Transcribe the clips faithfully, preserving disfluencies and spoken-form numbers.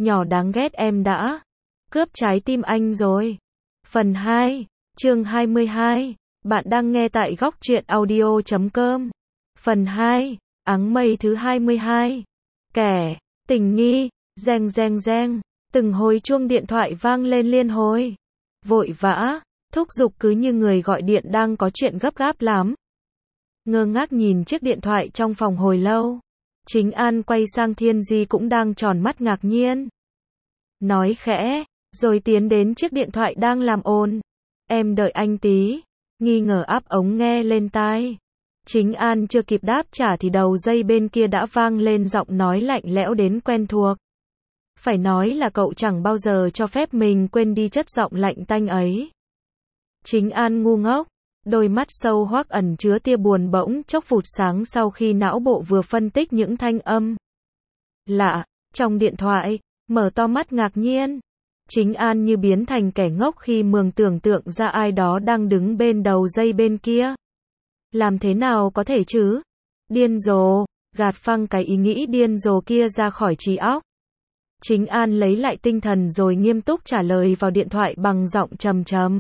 Nhỏ đáng ghét em đã cướp trái tim anh rồi. Phần hai, chương hai mươi hai. Bạn đang nghe tại góc truyện audio chấm com. Phần hai, áng mây thứ hai mươi hai. Kẻ, tình nghi, reng reng reng, từng hồi chuông điện thoại vang lên liên hồi. Vội vã, thúc giục cứ như người gọi điện đang có chuyện gấp gáp lắm. Ngơ ngác nhìn chiếc điện thoại trong phòng hồi lâu. Chính An quay sang Thiên Di cũng đang tròn mắt ngạc nhiên. Nói khẽ, rồi tiến đến chiếc điện thoại đang làm ồn. Em đợi anh tí. Nghi ngờ áp ống nghe lên tai. Chính An chưa kịp đáp trả thì đầu dây bên kia đã vang lên giọng nói lạnh lẽo đến quen thuộc. Phải nói là cậu chẳng bao giờ cho phép mình quên đi chất giọng lạnh tanh ấy. Chính An ngu ngốc. Đôi mắt sâu hoác ẩn chứa tia buồn bỗng chốc vụt sáng sau khi não bộ vừa phân tích những thanh âm lạ trong điện thoại, mở to mắt ngạc nhiên. Chính An như biến thành kẻ ngốc khi mường tưởng tượng ra ai đó đang đứng bên đầu dây bên kia. Làm thế nào có thể chứ? Điên rồ, gạt phăng cái ý nghĩ điên rồ kia ra khỏi trí óc. Chính An lấy lại tinh thần rồi nghiêm túc trả lời vào điện thoại bằng giọng trầm trầm.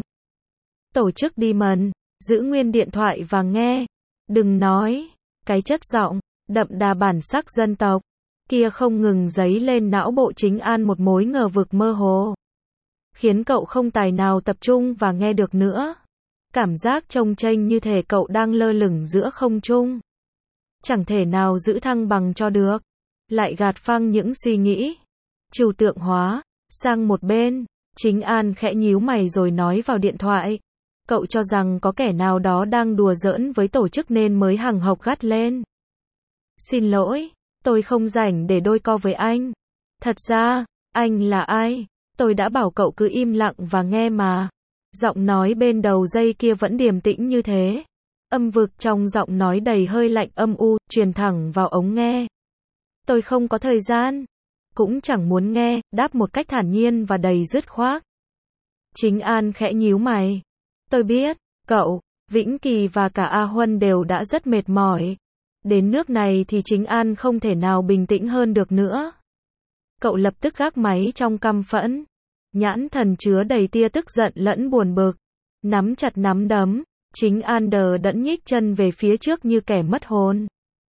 Tổ chức Demon, giữ nguyên điện thoại và nghe. Đừng nói, cái chất giọng đậm đà bản sắc dân tộc kia không ngừng dấy lên não bộ Chính An một mối ngờ vực mơ hồ, khiến cậu không tài nào tập trung và nghe được nữa. Cảm giác trông chênh như thể cậu đang lơ lửng giữa không trung, chẳng thể nào giữ thăng bằng cho được. Lại gạt phăng những suy nghĩ trừu tượng hóa sang một bên. Chính An khẽ nhíu mày rồi nói vào điện thoại. Cậu cho rằng có kẻ nào đó đang đùa giỡn với tổ chức nên mới hằng học gắt lên. Xin lỗi, tôi không rảnh để đôi co với anh. Thật ra, anh là ai? Tôi đã bảo cậu cứ im lặng và nghe mà. Giọng nói bên đầu dây kia vẫn điềm tĩnh như thế. Âm vực trong giọng nói đầy hơi lạnh âm u, truyền thẳng vào ống nghe. Tôi không có thời gian, cũng chẳng muốn nghe, đáp một cách thản nhiên và đầy dứt khoát. Chính An khẽ nhíu mày. Tôi biết, cậu, Vĩnh Kỳ và cả A Huân đều đã rất mệt mỏi. Đến nước này thì Chính An không thể nào bình tĩnh hơn được nữa. Cậu lập tức gác máy trong căm phẫn. Nhãn thần chứa đầy tia tức giận lẫn buồn bực. Nắm chặt nắm đấm, Chính An đờ đẫn nhích chân về phía trước như kẻ mất hồn.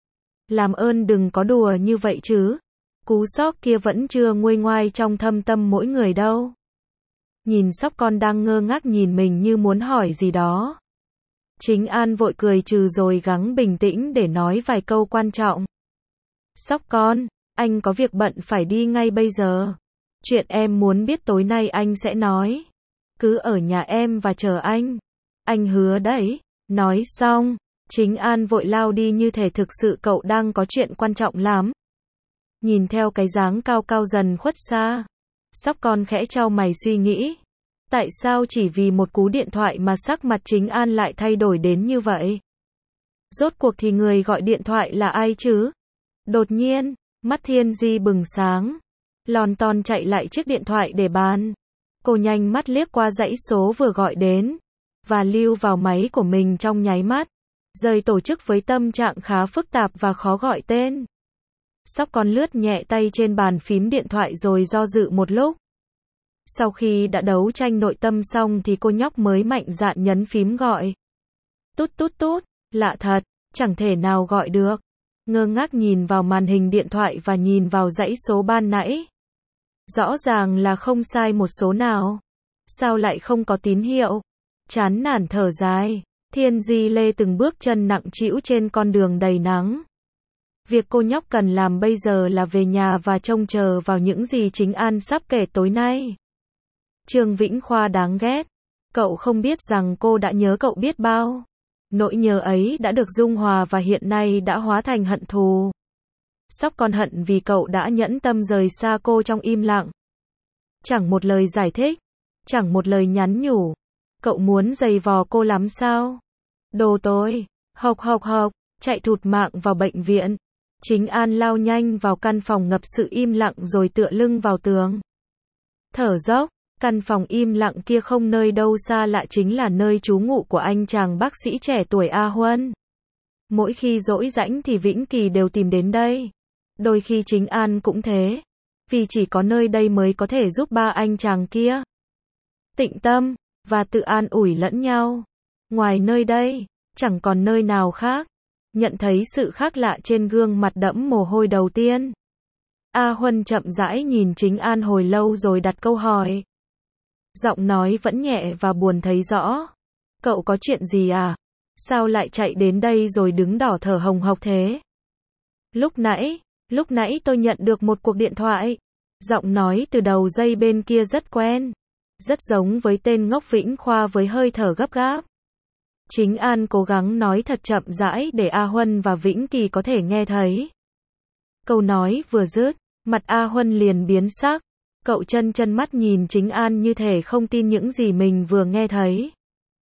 Làm ơn đừng có đùa như vậy chứ. Cú sốc kia vẫn chưa nguôi ngoai trong thâm tâm mỗi người đâu. Nhìn sóc con đang ngơ ngác nhìn mình như muốn hỏi gì đó. Chính An vội cười trừ rồi gắng bình tĩnh để nói vài câu quan trọng. Sóc con, anh có việc bận phải đi ngay bây giờ. Chuyện em muốn biết tối nay anh sẽ nói. Cứ ở nhà em và chờ anh. Anh hứa đấy. Nói xong, Chính An vội lao đi như thể thực sự cậu đang có chuyện quan trọng lắm. Nhìn theo cái dáng cao cao dần khuất xa, sóc con khẽ chau mày suy nghĩ. Tại sao chỉ vì một cú điện thoại mà sắc mặt Chính An lại thay đổi đến như vậy? Rốt cuộc thì người gọi điện thoại là ai chứ? Đột nhiên, mắt Thiên Di bừng sáng. Lon ton chạy lại chiếc điện thoại để bàn. Cô nhanh mắt liếc qua dãy số vừa gọi đến và lưu vào máy của mình trong nháy mắt. Rời tổ chức với tâm trạng khá phức tạp và khó gọi tên. Sóc con lướt nhẹ tay trên bàn phím điện thoại rồi do dự một lúc. Sau khi đã đấu tranh nội tâm xong thì cô nhóc mới mạnh dạn nhấn phím gọi. Tút tút tút, lạ thật, chẳng thể nào gọi được. Ngơ ngác nhìn vào màn hình điện thoại và nhìn vào dãy số ban nãy. Rõ ràng là không sai một số nào. Sao lại không có tín hiệu? Chán nản thở dài, Thiên Di lê từng bước chân nặng trĩu trên con đường đầy nắng. Việc cô nhóc cần làm bây giờ là về nhà và trông chờ vào những gì Chính An sắp kể tối nay. Trương Vĩnh Khoa đáng ghét. Cậu không biết rằng cô đã nhớ cậu biết bao. Nỗi nhớ ấy đã được dung hòa và hiện nay đã hóa thành hận thù. Sóc con hận vì cậu đã nhẫn tâm rời xa cô trong im lặng. Chẳng một lời giải thích, chẳng một lời nhắn nhủ. Cậu muốn giày vò cô lắm sao? Đồ tôi, hộc hộc hộc, chạy thụt mạng vào bệnh viện. Chính An lao nhanh vào căn phòng ngập sự im lặng rồi tựa lưng vào tường. Thở dốc, căn phòng im lặng kia không nơi đâu xa lạ chính là nơi trú ngụ của anh chàng bác sĩ trẻ tuổi A Huân. Mỗi khi rỗi rãnh thì Vĩnh Kỳ đều tìm đến đây. Đôi khi Chính An cũng thế. vì chỉ có nơi đây mới có thể giúp ba anh chàng kia tịnh tâm, và tự an ủi lẫn nhau. Ngoài nơi đây, chẳng còn nơi nào khác. Nhận thấy sự khác lạ trên gương mặt đẫm mồ hôi đầu tiên, A Huân chậm rãi nhìn Chính An hồi lâu rồi đặt câu hỏi. Giọng nói vẫn nhẹ và buồn thấy rõ. Cậu có chuyện gì à? Sao lại chạy đến đây rồi đứng đỏ thở hồng hộc thế? Lúc nãy, lúc nãy tôi nhận được một cuộc điện thoại. Giọng nói từ đầu dây bên kia rất quen. Rất giống với tên ngốc Vĩnh Khoa với hơi thở gấp gáp. Chính An cố gắng nói thật chậm rãi để A Huân và Vĩnh Kỳ có thể nghe thấy. Câu nói vừa dứt, mặt A Huân liền biến sắc. Cậu chân chân mắt nhìn Chính An như thể không tin những gì mình vừa nghe thấy.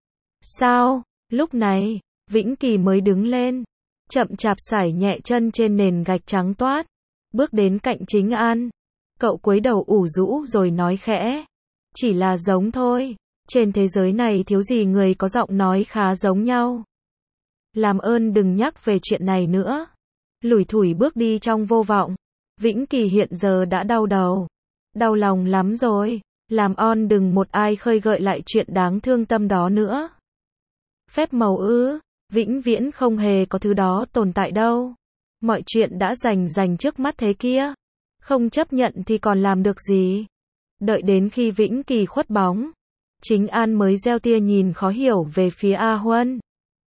Sao? Lúc này, Vĩnh Kỳ mới đứng lên, chậm chạp sải nhẹ chân trên nền gạch trắng toát, bước đến cạnh Chính An. Cậu cúi đầu ủ rũ rồi nói khẽ. Chỉ là giống thôi. Trên thế giới này thiếu gì người có giọng nói khá giống nhau. Làm ơn đừng nhắc về chuyện này nữa. Lủi thủi bước đi trong vô vọng. Vĩnh Kỳ hiện giờ đã đau đầu. Đau lòng lắm rồi. Làm on đừng một ai khơi gợi lại chuyện đáng thương tâm đó nữa. Phép màu ư? Vĩnh viễn không hề có thứ đó tồn tại đâu. Mọi chuyện đã rành rành trước mắt thế kia. Không chấp nhận thì còn làm được gì. Đợi đến khi Vĩnh Kỳ khuất bóng, Chính An mới gieo tia nhìn khó hiểu về phía A Huân.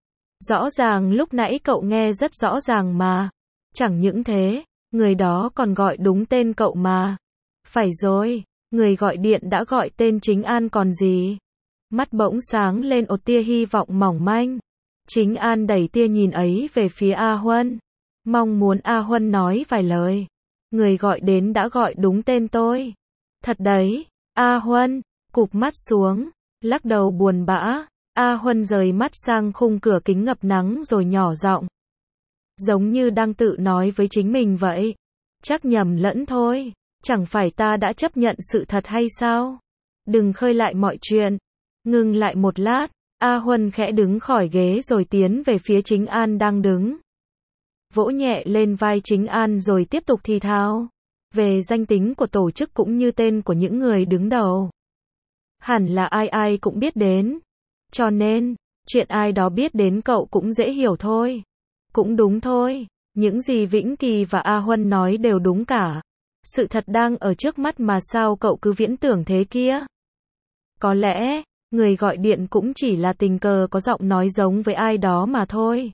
Rõ ràng lúc nãy cậu nghe rất rõ ràng mà. Chẳng những thế, người đó còn gọi đúng tên cậu mà. Phải rồi, người gọi điện đã gọi tên Chính An còn gì. Mắt bỗng sáng lên một tia hy vọng mỏng manh. Chính An đẩy tia nhìn ấy về phía A Huân. Mong muốn A Huân nói vài lời. Người gọi đến đã gọi đúng tên tôi. Thật đấy, A Huân, cụp mắt xuống, lắc đầu buồn bã. A Huân rời mắt sang khung cửa kính ngập nắng rồi nhỏ giọng. Giống như đang tự nói với chính mình vậy. Chắc nhầm lẫn thôi, chẳng phải ta đã chấp nhận sự thật hay sao? Đừng khơi lại mọi chuyện. Ngừng lại một lát, A Huân khẽ đứng khỏi ghế rồi tiến về phía Chính An đang đứng. Vỗ nhẹ lên vai Chính An rồi tiếp tục thì thào. Về danh tính của tổ chức cũng như tên của những người đứng đầu. Hẳn là ai ai cũng biết đến. Cho nên, chuyện ai đó biết đến cậu cũng dễ hiểu thôi. Cũng đúng thôi, những gì Vĩnh Kỳ và A Huân nói đều đúng cả. Sự thật đang ở trước mắt mà sao cậu cứ viễn tưởng thế kia? Có lẽ, người gọi điện cũng chỉ là tình cờ có giọng nói giống với ai đó mà thôi.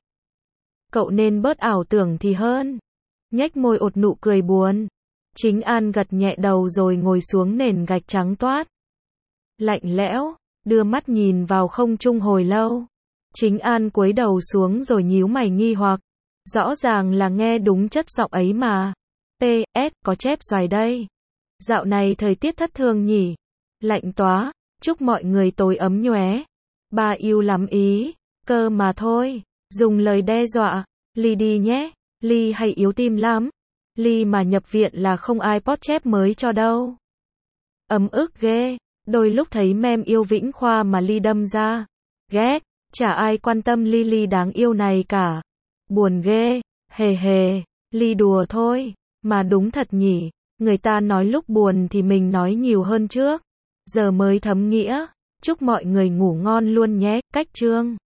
Cậu nên bớt ảo tưởng thì hơn. Nhếch môi ột nụ cười buồn. Chính An gật nhẹ đầu rồi ngồi xuống nền gạch trắng toát. Lạnh lẽo, đưa mắt nhìn vào không trung hồi lâu. Chính An cúi đầu xuống rồi nhíu mày nghi hoặc. Rõ ràng là nghe đúng chất giọng ấy mà. pê ét có chép xoài đây. Dạo này thời tiết thất thường nhỉ. Lạnh toá, chúc mọi người tối ấm nhóe. Ba yêu lắm ý, cơ mà thôi. Dùng lời đe dọa. Ly đi nhé, Ly hay yếu tim lắm. Ly mà nhập viện là không ai post chép mới cho đâu. Ấm ức ghê, đôi lúc thấy mem yêu Vĩnh Khoa mà Ly đâm ra. Ghét, chả ai quan tâm Ly Ly đáng yêu này cả. Buồn ghê, hề hề, Ly đùa thôi, mà đúng thật nhỉ, người ta nói lúc buồn thì mình nói nhiều hơn trước. Giờ mới thấm nghĩa, chúc mọi người ngủ ngon luôn nhé, cách chương.